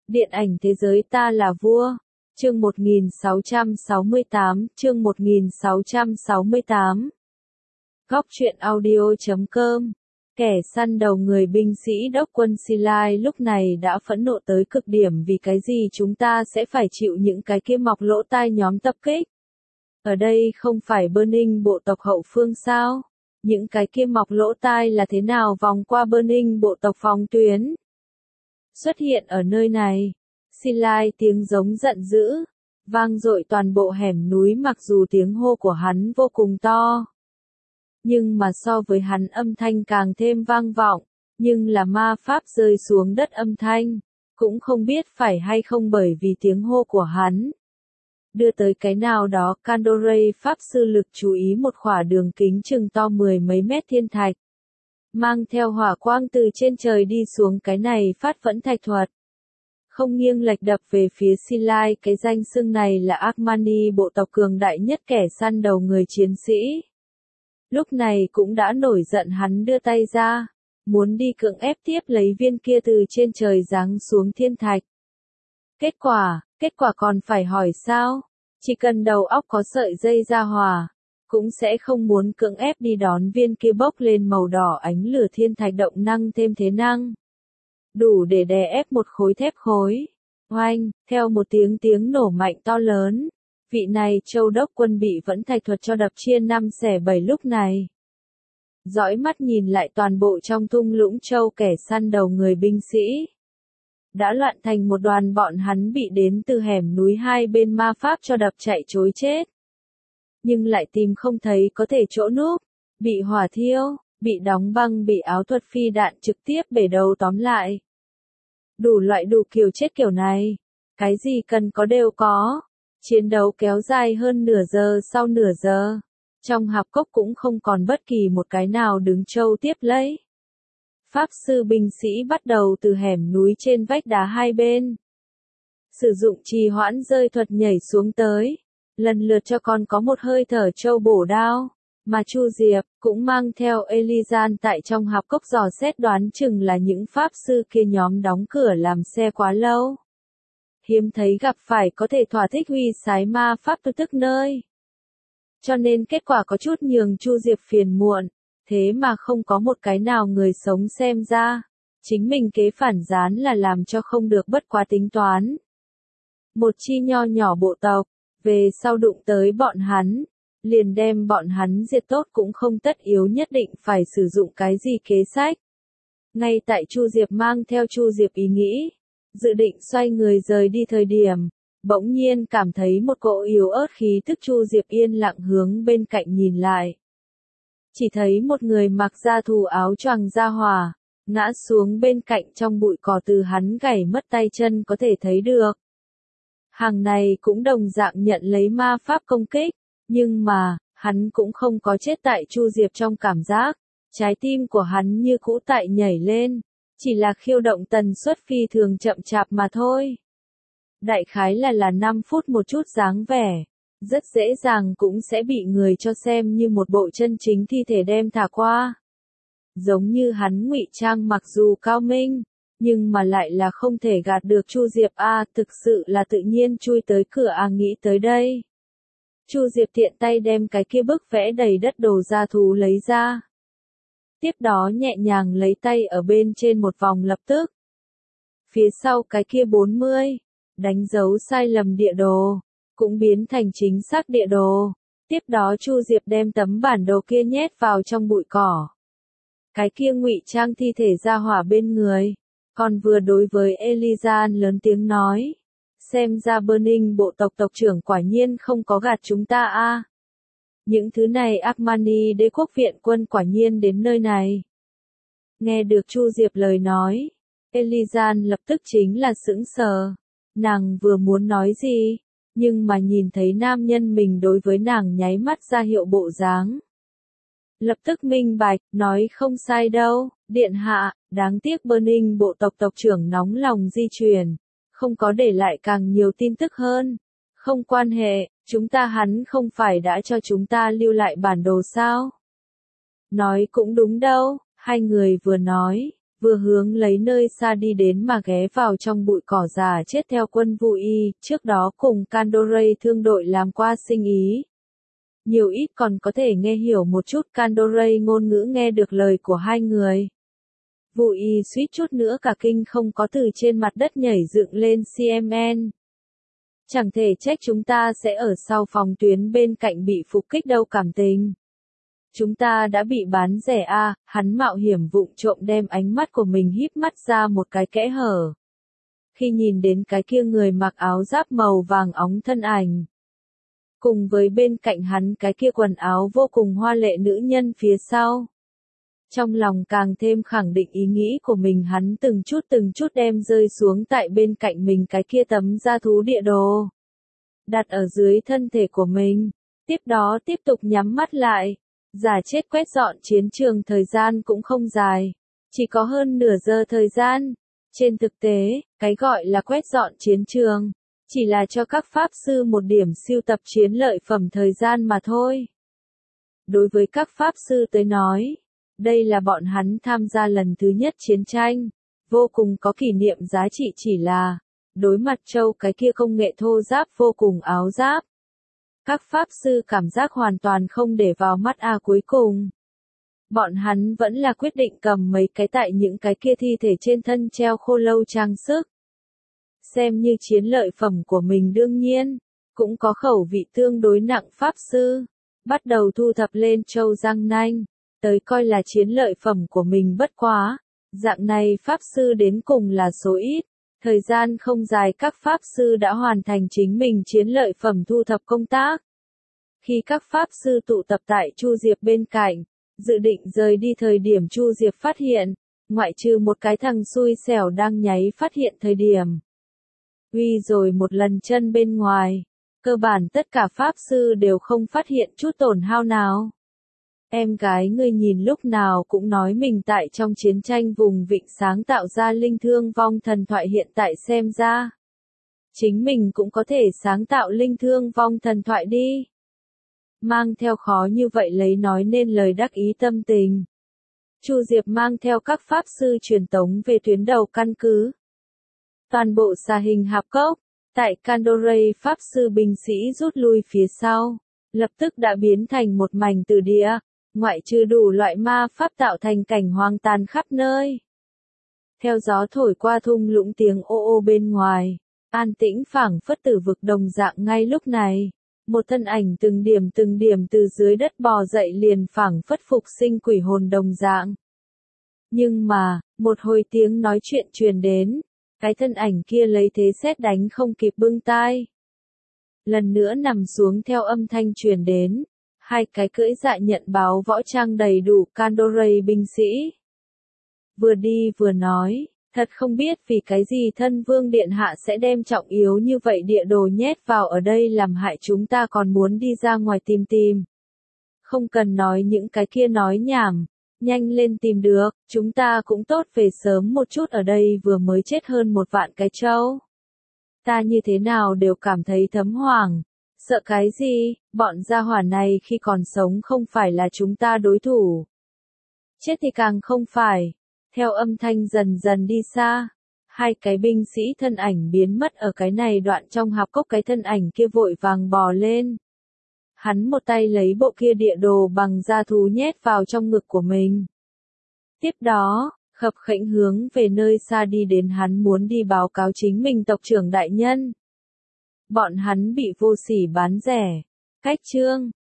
Điện ảnh thế giới ta là vua. Chương 1668, chương 1668. Góc truyện audio.com. Kẻ săn đầu người binh sĩ đốc quân Silai lúc này đã phẫn nộ tới cực điểm vì cái gì chúng ta sẽ phải chịu những cái kia mọc lỗ tai nhóm tập kích. Ở đây không phải Burning bộ tộc hậu phương sao? Những cái kia mọc lỗ tai là thế nào vòng qua Burning bộ tộc phòng tuyến? Xuất hiện ở nơi này. Silai tiếng giống giận dữ, vang dội toàn bộ hẻm núi mặc dù tiếng hô của hắn vô cùng to. Nhưng mà so với hắn âm thanh càng thêm vang vọng, nhưng là ma pháp rơi xuống đất âm thanh, cũng không biết phải hay không bởi vì tiếng hô của hắn. Đưa tới cái nào đó Candoray pháp sư lực chú ý một khỏa đường kính chừng to 10 mấy mét thiên thạch. Mang theo hỏa quang từ trên trời đi xuống cái này phát phẫn thạch thuật. Không nghiêng lệch đập về phía Silai, cái danh xưng này là Armani bộ tộc cường đại nhất kẻ săn đầu người chiến sĩ. Lúc này cũng đã nổi giận hắn đưa tay ra, muốn đi cưỡng ép tiếp lấy viên kia từ trên trời giáng xuống thiên thạch. Kết quả còn phải hỏi sao? Chỉ cần đầu óc có sợi dây ra hòa, cũng sẽ không muốn cưỡng ép đi đón viên kia bốc lên màu đỏ ánh lửa thiên thạch động năng thêm thế năng. Đủ để đè ép một khối thép khối. Oanh, theo một tiếng nổ mạnh to lớn, vị này châu đốc quân bị vẫn thạch thuật cho đập chia 5 xẻ 7 lúc này. Dõi mắt nhìn lại toàn bộ trong thung lũng châu kẻ săn đầu người binh sĩ. Đã loạn thành một đoàn bọn hắn bị đến từ hẻm núi hai bên ma pháp cho đập chạy trối chết. Nhưng lại tìm không thấy có thể chỗ núp, bị hỏa thiêu, bị đóng băng, bị áo thuật phi đạn trực tiếp bể đầu tóm lại. Đủ loại đủ kiểu chết kiểu này, cái gì cần có đều có. Chiến đấu kéo dài hơn nửa giờ, sau nửa giờ, trong hạp cốc cũng không còn bất kỳ một cái nào đứng châu tiếp lấy. Pháp sư binh sĩ bắt đầu từ hẻm núi trên vách đá hai bên. Sử dụng trì hoãn rơi thuật nhảy xuống tới, lần lượt cho con có một hơi thở châu bổ đao. Mà Chu Diệp cũng mang theo Elizan tại trong hạp cốc dò xét đoán chừng là những pháp sư kia nhóm đóng cửa làm xe quá lâu. Hiếm thấy gặp phải có thể thỏa thích huy sái ma pháp tức nơi. Cho nên kết quả có chút nhường Chu Diệp phiền muộn, thế mà không có một cái nào người sống xem ra. Chính mình kế phản gián là làm cho không được bất quá tính toán. Một chi nho nhỏ bộ tộc, về sau đụng tới bọn hắn, liền đem bọn hắn diệt tốt cũng không tất yếu nhất định phải sử dụng cái gì kế sách. Ngay tại Chu Diệp mang theo Chu Diệp ý nghĩ, dự định xoay người rời đi thời điểm, bỗng nhiên cảm thấy một cỗ yếu ớt khí tức. Chu Diệp yên lặng hướng bên cạnh nhìn lại. Chỉ thấy một người mặc da thù áo choàng da hỏa, ngã xuống bên cạnh trong bụi cỏ, từ hắn gãy mất tay chân có thể thấy được. Hàng này cũng đồng dạng nhận lấy ma pháp công kích, nhưng mà, hắn cũng không có chết tại Chu Diệp trong cảm giác, trái tim của hắn như cũ tại nhảy lên, chỉ là khiêu động tần suất phi thường chậm chạp mà thôi. Đại khái là 5 phút một chút dáng vẻ, rất dễ dàng cũng sẽ bị người cho xem như một bộ chân chính thi thể đem thả qua. Giống như hắn ngụy trang mặc dù cao minh, nhưng mà lại là không thể gạt được Chu Diệp thực sự là tự nhiên chui tới cửa nghĩ tới đây. Chu Diệp tiện tay đem cái kia bức vẽ đầy đất đồ gia thú lấy ra. Tiếp đó nhẹ nhàng lấy tay ở bên trên một vòng lập tức. Phía sau cái kia 40, đánh dấu sai lầm địa đồ, cũng biến thành chính xác địa đồ. Tiếp đó Chu Diệp đem tấm bản đồ kia nhét vào trong bụi cỏ. Cái kia ngụy trang thi thể ra hỏa bên người, còn vừa đối với Elizan lớn tiếng nói. Xem ra Burning bộ tộc tộc trưởng quả nhiên không có gạt chúng ta Những thứ này Armani đế quốc viện quân quả nhiên đến nơi này. Nghe được Chu Diệp lời nói, Elizan lập tức chính là sững sờ. Nàng vừa muốn nói gì, nhưng mà nhìn thấy nam nhân mình đối với nàng nháy mắt ra hiệu bộ dáng. Lập tức minh bạch, nói không sai đâu, điện hạ, đáng tiếc Burning bộ tộc tộc trưởng nóng lòng di chuyển. Không có để lại càng nhiều tin tức hơn. Không quan hệ, hắn không phải đã cho chúng ta lưu lại bản đồ sao? Nói cũng đúng đâu, hai người vừa nói, vừa hướng lấy nơi xa đi đến mà ghé vào trong bụi cỏ già chết theo quân Vu Y, trước đó cùng Kandoray thương đội làm qua sinh ý. Nhiều ít còn có thể nghe hiểu một chút Kandoray ngôn ngữ, nghe được lời của hai người. Vu Y suýt chút nữa cả kinh không có từ trên mặt đất nhảy dựng lên CMN. Chẳng thể trách chúng ta sẽ ở sau phòng tuyến bên cạnh bị phục kích đâu, cảm tình. Chúng ta đã bị bán rẻ à, hắn mạo hiểm vụng trộm đem ánh mắt của mình híp mắt ra một cái kẽ hở. Khi nhìn đến cái kia người mặc áo giáp màu vàng óng thân ảnh. Cùng với bên cạnh hắn cái kia quần áo vô cùng hoa lệ nữ nhân phía sau. Trong lòng càng thêm khẳng định ý nghĩ của mình, hắn từng chút đem rơi xuống tại bên cạnh mình cái kia tấm da thú địa đồ. Đặt ở dưới thân thể của mình. Tiếp đó tiếp tục nhắm mắt lại. Giả chết quét dọn chiến trường thời gian cũng không dài. Chỉ có hơn nửa giờ thời gian. Trên thực tế, cái gọi là quét dọn chiến trường. Chỉ là cho các pháp sư một điểm siêu tập chiến lợi phẩm thời gian mà thôi. Đối với các pháp sư tới nói, đây là bọn hắn tham gia lần thứ nhất chiến tranh, vô cùng có kỷ niệm giá trị, chỉ là đối mặt châu cái kia công nghệ thô giáp vô cùng áo giáp. Các pháp sư cảm giác hoàn toàn không để vào mắt cuối cùng. Bọn hắn vẫn là quyết định cầm mấy cái tại những cái kia thi thể trên thân treo khô lâu trang sức. Xem như chiến lợi phẩm của mình, đương nhiên, cũng có khẩu vị tương đối nặng pháp sư. Bắt đầu thu thập lên trâu răng nanh, tới coi là chiến lợi phẩm của mình, bất quá. Dạng này pháp sư đến cùng là số ít. Thời gian không dài các pháp sư đã hoàn thành chính mình chiến lợi phẩm thu thập công tác. Khi các pháp sư tụ tập tại Chu Diệp bên cạnh, dự định rời đi thời điểm Chu Diệp phát hiện, ngoại trừ một cái thằng xui xẻo đang nháy phát hiện thời điểm. Uy rồi một lần chân bên ngoài, cơ bản tất cả pháp sư đều không phát hiện chút tổn hao nào. Em gái ngươi nhìn lúc nào cũng nói mình tại trong chiến tranh vùng vịnh sáng tạo ra linh thương vong thần thoại, hiện tại xem ra. Chính mình cũng có thể sáng tạo linh thương vong thần thoại đi. Mang theo khó như vậy lấy nói nên lời đắc ý tâm tình. Chu Diệp mang theo các pháp sư truyền tống về tuyến đầu căn cứ. Toàn bộ xà hình hạp cốc, tại Kandoray pháp sư binh sĩ rút lui phía sau, lập tức đã biến thành một mảnh tử địa, ngoại trừ đủ loại ma pháp tạo thành cảnh hoang tàn khắp nơi. Theo gió thổi qua thung lũng tiếng ô ô bên ngoài, an tĩnh phảng phất tử vực đồng dạng. Ngay lúc này, một thân ảnh từng điểm từ dưới đất bò dậy, liền phảng phất phục sinh quỷ hồn đồng dạng. Nhưng mà, một hồi tiếng nói chuyện truyền đến, cái thân ảnh kia lấy thế sét đánh không kịp bưng tai. Lần nữa nằm xuống theo âm thanh truyền đến, hai cái cưỡi dạ nhận báo võ trang đầy đủ Kandoray binh sĩ. Vừa đi vừa nói, thật không biết vì cái gì thân vương điện hạ sẽ đem trọng yếu như vậy địa đồ nhét vào ở đây làm hại chúng ta, còn muốn đi ra ngoài tìm tìm. Không cần nói những cái kia nói nhảm, nhanh lên tìm được, chúng ta cũng tốt về sớm một chút, ở đây vừa mới chết hơn 1 vạn cái trâu. Ta như thế nào đều cảm thấy thấm hoảng. Sợ cái gì, bọn gia hỏa này khi còn sống không phải là chúng ta đối thủ. Chết thì càng không phải. Theo âm thanh dần dần đi xa, hai cái binh sĩ thân ảnh biến mất ở cái này đoạn trong hạp cốc. Cái thân ảnh kia vội vàng bò lên. Hắn một tay lấy bộ kia địa đồ bằng da thú nhét vào trong ngực của mình. Tiếp đó, khập khẽnh hướng về nơi xa đi đến, hắn muốn đi báo cáo chính mình tộc trưởng đại nhân. Bọn hắn bị vô sỉ bán rẻ. Cách chương